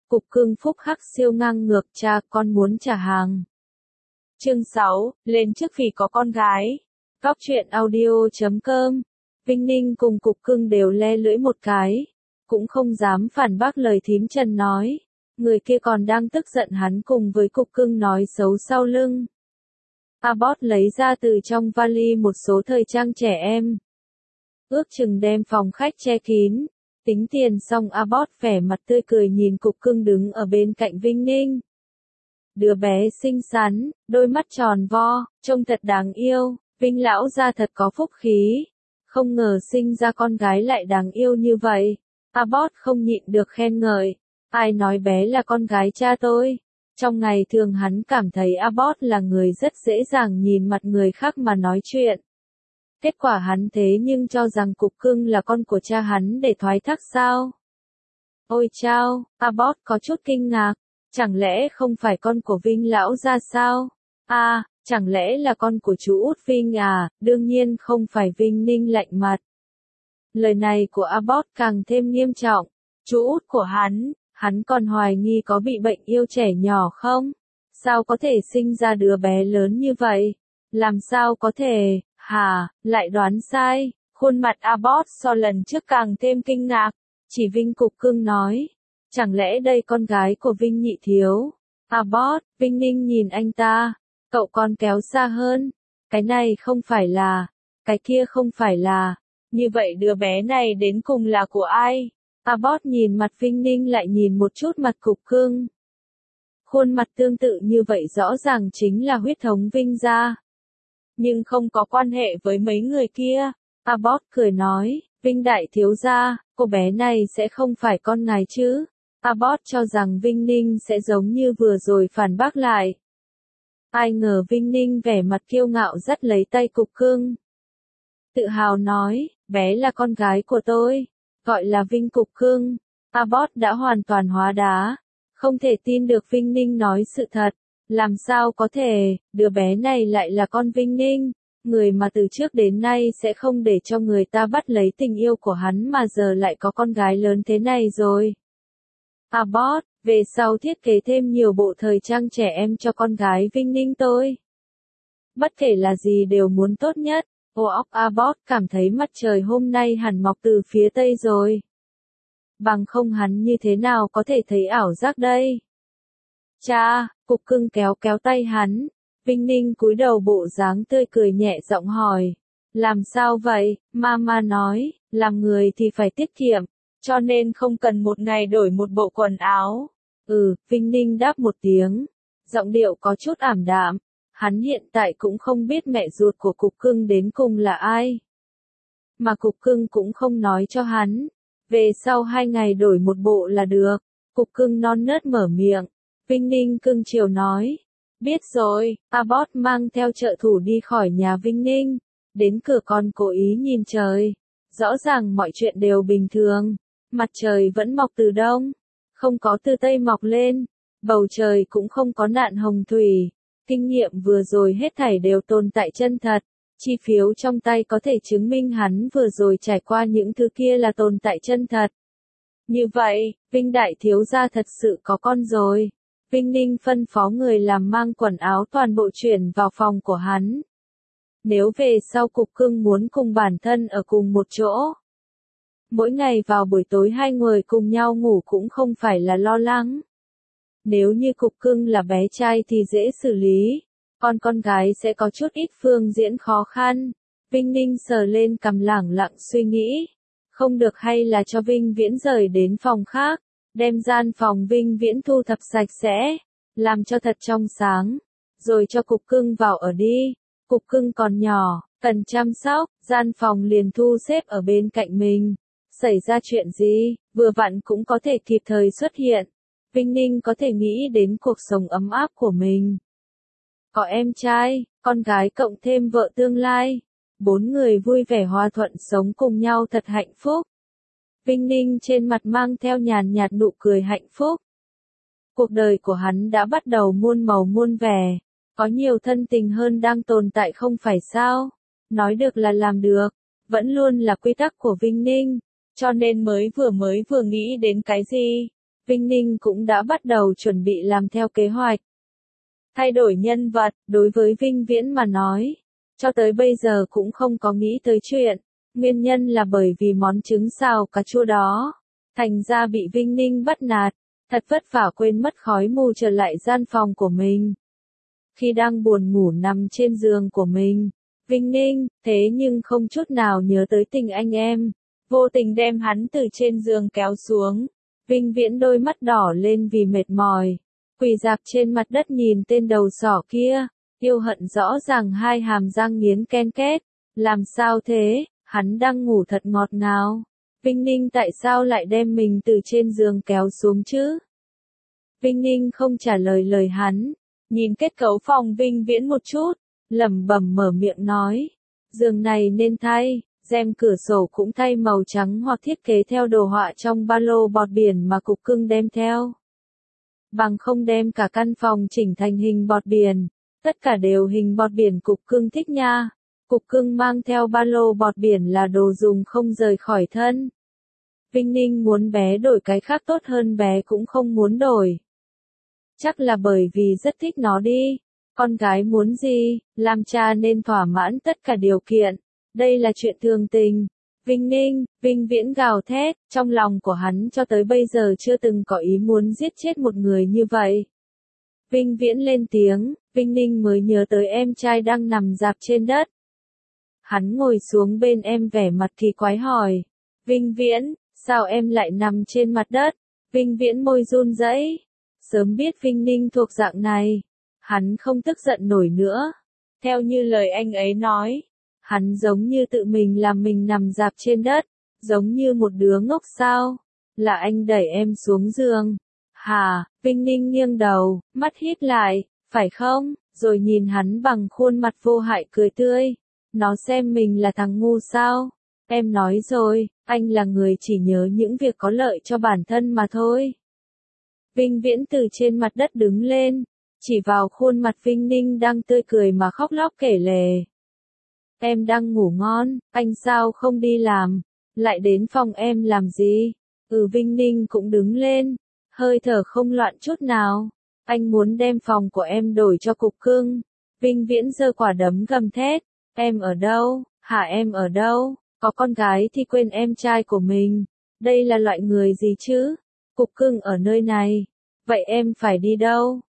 Cục cưng phúc hắc siêu ngang ngược, cha con muốn trả hàng. Chương 6, lên trước vì có con gái. Góc truyện audio.com. Vinh Ninh cùng cục cưng đều le lưỡi một cái, cũng không dám phản bác lời thím Trần nói. Người kia còn đang tức giận hắn cùng với cục cưng nói xấu sau lưng. Abbott lấy ra từ trong vali một số thời trang trẻ em. Ước chừng đem phòng khách che kín. Tính tiền xong Abbott vẻ mặt tươi cười nhìn cục cưng đứng ở bên cạnh Vinh Ninh. Đứa bé xinh xắn, đôi mắt tròn vo, trông thật đáng yêu, Vinh lão gia thật có phúc khí. Không ngờ sinh ra con gái lại đáng yêu như vậy. Abbott không nhịn được khen ngợi. Ai nói bé là con gái cha tôi? Trong ngày thường hắn cảm thấy Abbott là người rất dễ dàng nhìn mặt người khác mà nói chuyện. Kết quả hắn thế nhưng cho rằng cục cưng là con của cha hắn để thoái thác sao? Ôi chao, Abbott có chút kinh ngạc. Chẳng lẽ không phải con của Vinh lão gia sao? À, chẳng lẽ là con của chú út Vinh à? Đương nhiên không phải. Vinh Ninh lạnh mặt. Lời này của Abbott càng thêm nghiêm trọng. Chú út của hắn còn hoài nghi có bị bệnh yêu trẻ nhỏ không? Sao có thể sinh ra đứa bé lớn như vậy? Làm sao có thể, hả, lại đoán sai? Khuôn mặt Abbott so lần trước càng thêm kinh ngạc. Chỉ Vinh cục cưng nói. Chẳng lẽ đây con gái của Vinh nhị thiếu? Abbott, Vinh Ninh nhìn anh ta. Cậu con kéo xa hơn. Cái này không phải là, cái kia không phải là. Như vậy đứa bé này đến cùng là của ai? Abbott nhìn mặt Vinh Ninh lại nhìn một chút mặt cục cưng. Khuôn mặt tương tự như vậy rõ ràng chính là huyết thống Vinh gia. Nhưng không có quan hệ với mấy người kia. Abbott cười nói, Vinh đại thiếu gia, cô bé này sẽ không phải con ngài chứ? Abbott cho rằng Vinh Ninh sẽ giống như vừa rồi phản bác lại. Ai ngờ Vinh Ninh vẻ mặt kiêu ngạo dắt lấy tay cục cưng. Tự hào nói, bé là con gái của tôi, gọi là Vinh cục cưng. Abbott đã hoàn toàn hóa đá. Không thể tin được Vinh Ninh nói sự thật. Làm sao có thể, đứa bé này lại là con Vinh Ninh, người mà từ trước đến nay sẽ không để cho người ta bắt lấy tình yêu của hắn mà giờ lại có con gái lớn thế này rồi. Abbott, về sau thiết kế thêm nhiều bộ thời trang trẻ em cho con gái Vinh Ninh tôi. Bất kể là gì đều muốn tốt nhất. Abbott cảm thấy mặt trời hôm nay hẳn mọc từ phía tây rồi. Bằng không hắn như thế nào có thể thấy ảo giác đây? Cha, cục cưng kéo kéo tay hắn. Vinh Ninh cúi đầu bộ dáng tươi cười nhẹ giọng hỏi. Làm sao vậy? Mama nói, làm người thì phải tiết kiệm, cho nên không cần một ngày đổi một bộ quần áo. Vinh Ninh đáp một tiếng. Giọng điệu có chút ảm đạm. Hắn hiện tại cũng không biết mẹ ruột của cục cưng đến cùng là ai. Mà cục cưng cũng không nói cho hắn. Về sau 2 ngày đổi một bộ là được. Cục cưng non nớt mở miệng. Vinh Ninh cưng chiều nói. Biết rồi. Abbott mang theo trợ thủ đi khỏi nhà Vinh Ninh. Đến cửa còn cố ý nhìn trời. Rõ ràng mọi chuyện đều bình thường. Mặt trời vẫn mọc từ đông. Không có từ tây mọc lên. Bầu trời cũng không có nạn hồng thủy. Kinh nghiệm vừa rồi hết thảy đều tồn tại chân thật. Chi phiếu trong tay có thể chứng minh hắn vừa rồi trải qua những thứ kia là tồn tại chân thật. Như vậy, Vinh đại thiếu gia thật sự có con rồi. Vinh Ninh phân phó người làm mang quần áo toàn bộ chuyển vào phòng của hắn. Nếu về sau cục cưng muốn cùng bản thân ở cùng một chỗ. Mỗi ngày vào buổi tối 2 người cùng nhau ngủ cũng không phải là lo lắng. Nếu như cục cưng là bé trai thì dễ xử lý. Còn con gái sẽ có chút ít phương diễn khó khăn. Vinh Ninh sờ lên cằm lẳng lặng suy nghĩ. Không được hay là cho Vinh Viễn rời đến phòng khác. Đem gian phòng Vinh Viễn thu thập sạch sẽ. Làm cho thật trong sáng. Rồi cho cục cưng vào ở đi. Cục cưng còn nhỏ, cần chăm sóc. Gian phòng liền thu xếp ở bên cạnh mình. Xảy ra chuyện gì, vừa vặn cũng có thể kịp thời xuất hiện. Vinh Ninh có thể nghĩ đến cuộc sống ấm áp của mình. Có em trai, con gái cộng thêm vợ tương lai. 4 người vui vẻ hòa thuận sống cùng nhau thật hạnh phúc. Vinh Ninh trên mặt mang theo nhàn nhạt nụ cười hạnh phúc. Cuộc đời của hắn đã bắt đầu muôn màu muôn vẻ. Có nhiều thân tình hơn đang tồn tại không phải sao? Nói được là làm được. Vẫn luôn là quy tắc của Vinh Ninh. Cho nên mới vừa nghĩ đến cái gì? Vinh Ninh cũng đã bắt đầu chuẩn bị làm theo kế hoạch. Thay đổi nhân vật, đối với Vinh Viễn mà nói, cho tới bây giờ cũng không có nghĩ tới chuyện. Nguyên nhân là bởi vì món trứng xào cà chua đó. Thành ra bị Vinh Ninh bắt nạt, thật vất vả quên mất khói mù trở lại gian phòng của mình. Khi đang buồn ngủ nằm trên giường của mình, Vinh Ninh, thế nhưng không chút nào nhớ tới tình anh em, vô tình đem hắn từ trên giường kéo xuống. Vinh Viễn đôi mắt đỏ lên vì mệt mỏi, quỳ dạp trên mặt đất nhìn tên đầu sỏ kia, yêu hận rõ ràng hai hàm răng nghiến ken két. Làm sao thế, hắn đang ngủ thật ngọt ngào. Vinh Ninh tại sao lại đem mình từ trên giường kéo xuống chứ? Vinh Ninh không trả lời lời hắn, nhìn kết cấu phòng Vinh Viễn một chút, lẩm bẩm mở miệng nói, giường này nên thay, rèm cửa sổ cũng thay màu trắng hoặc thiết kế theo đồ họa trong ba lô bọt biển mà Cục Cưng đem theo. Bằng không đem cả căn phòng chỉnh thành hình bọt biển, tất cả đều hình bọt biển Cục Cưng thích nha. Cục Cưng mang theo ba lô bọt biển là đồ dùng không rời khỏi thân. Vinh Ninh muốn bé đổi cái khác tốt hơn bé cũng không muốn đổi. Chắc là bởi vì rất thích nó đi. Con gái muốn gì, làm cha nên thỏa mãn tất cả điều kiện. Đây là chuyện thường tình. Vinh Ninh, Vinh Viễn gào thét, trong lòng của hắn cho tới bây giờ chưa từng có ý muốn giết chết một người như vậy. Vinh Viễn lên tiếng, Vinh Ninh mới nhớ tới em trai đang nằm rạp trên đất. Hắn ngồi xuống bên em vẻ mặt kỳ quái hỏi, Vinh Viễn, sao em lại nằm trên mặt đất? Vinh Viễn môi run rẩy. Sớm biết Vinh Ninh thuộc dạng này, hắn không tức giận nổi nữa. Theo như lời anh ấy nói, hắn giống như tự mình làm mình nằm rạp trên đất, giống như một đứa ngốc sao? Là anh đẩy em xuống giường. Hả? Vinh Ninh nghiêng đầu, mắt híp lại, phải không? Rồi nhìn hắn bằng khuôn mặt vô hại cười tươi. Nó xem mình là thằng ngu sao? Em nói rồi, anh là người chỉ nhớ những việc có lợi cho bản thân mà thôi. Vinh Viễn từ trên mặt đất đứng lên, chỉ vào khuôn mặt Vinh Ninh đang tươi cười mà khóc lóc kể lể. Em đang ngủ ngon, anh sao không đi làm, lại đến phòng em làm gì? Vinh Ninh cũng đứng lên, hơi thở không loạn chút nào. Anh muốn đem phòng của em đổi cho Cục Cưng. Vinh Viễn giơ quả đấm gầm thét. Em ở đâu? Hả, em ở đâu? Có con gái thì quên em trai của mình. Đây là loại người gì chứ? Cục Cưng ở nơi này. Vậy em phải đi đâu?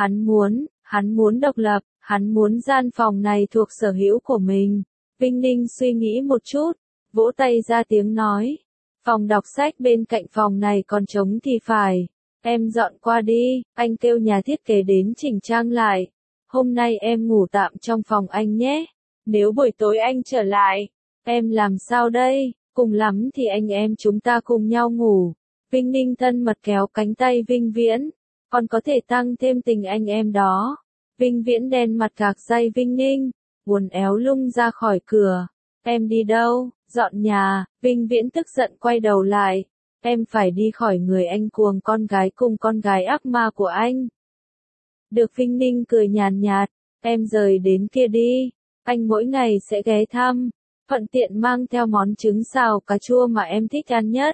Hắn muốn độc lập, hắn muốn gian phòng này thuộc sở hữu của mình. Vinh Ninh suy nghĩ một chút, vỗ tay ra tiếng nói. Phòng đọc sách bên cạnh phòng này còn trống thì phải. Em dọn qua đi, anh kêu nhà thiết kế đến chỉnh trang lại. Hôm nay em ngủ tạm trong phòng anh nhé. Nếu buổi tối anh trở lại, em làm sao đây? Cùng lắm thì anh em chúng ta cùng nhau ngủ. Vinh Ninh thân mật kéo cánh tay Vinh Viễn. Còn có thể tăng thêm tình anh em đó. Vinh Viễn đen mặt gạc tay Vinh Ninh, uốn éo lung ra khỏi cửa. Em đi đâu? Dọn nhà. Vinh Viễn tức giận quay đầu lại. Em phải đi khỏi người anh cuồng con gái cùng con gái ác ma của anh. Được. Vinh Ninh cười nhàn nhạt. Em rời đến kia đi. Anh mỗi ngày sẽ ghé thăm. Thuận tiện mang theo món trứng xào cà chua mà em thích ăn nhất.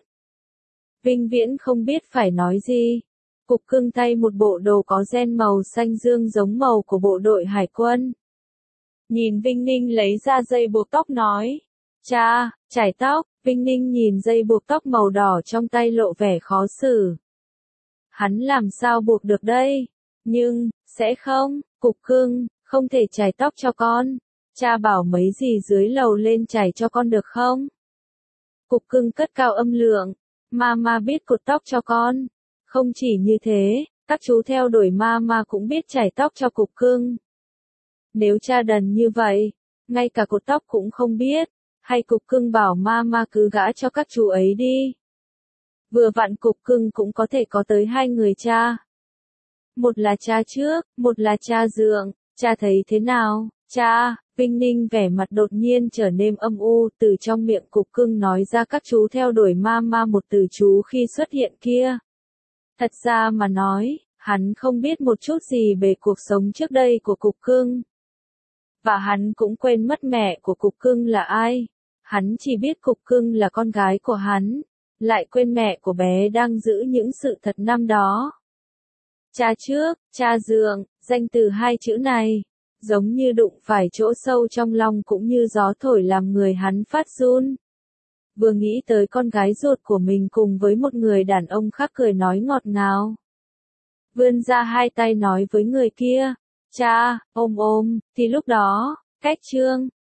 Vinh Viễn không biết phải nói gì. Cục Cưng thay một bộ đồ có ren màu xanh dương giống màu của bộ đội hải quân. Nhìn Vinh Ninh lấy ra dây buộc tóc nói. Cha, chải tóc. Vinh Ninh nhìn dây buộc tóc màu đỏ trong tay lộ vẻ khó xử. Hắn làm sao buộc được đây? Nhưng, sẽ không, Cục Cưng, không thể chải tóc cho con. Cha bảo mấy gì dưới lầu lên chải cho con được không? Cục Cưng cất cao âm lượng. Mama biết cột tóc cho con. Không chỉ như thế, các chú theo đuổi mama cũng biết chải tóc cho Cục Cưng. Nếu cha đần như vậy, ngay cả cột tóc cũng không biết, hay Cục Cưng bảo mama cứ gả cho các chú ấy đi. Vừa vặn Cục Cưng cũng có thể có tới hai người cha. Một là cha trước, một là cha dượng, cha thấy thế nào? Cha, Vinh Ninh vẻ mặt đột nhiên trở nên âm u, từ trong miệng Cục Cưng nói ra các chú theo đuổi mama một từ chú khi xuất hiện kia. Thật ra mà nói, hắn không biết một chút gì về cuộc sống trước đây của Cục Cưng. Và hắn cũng quên mất mẹ của Cục Cưng là ai. Hắn chỉ biết Cục Cưng là con gái của hắn, lại quên mẹ của bé đang giữ những sự thật năm đó. Cha trước, cha dượng, danh từ hai chữ này, giống như đụng phải chỗ sâu trong lòng cũng như gió thổi làm người hắn phát run. Vừa nghĩ tới con gái ruột của mình cùng với một người đàn ông khác cười nói ngọt ngào. Vươn ra hai tay nói với người kia, cha, ôm ôm, thì lúc đó, cách Trương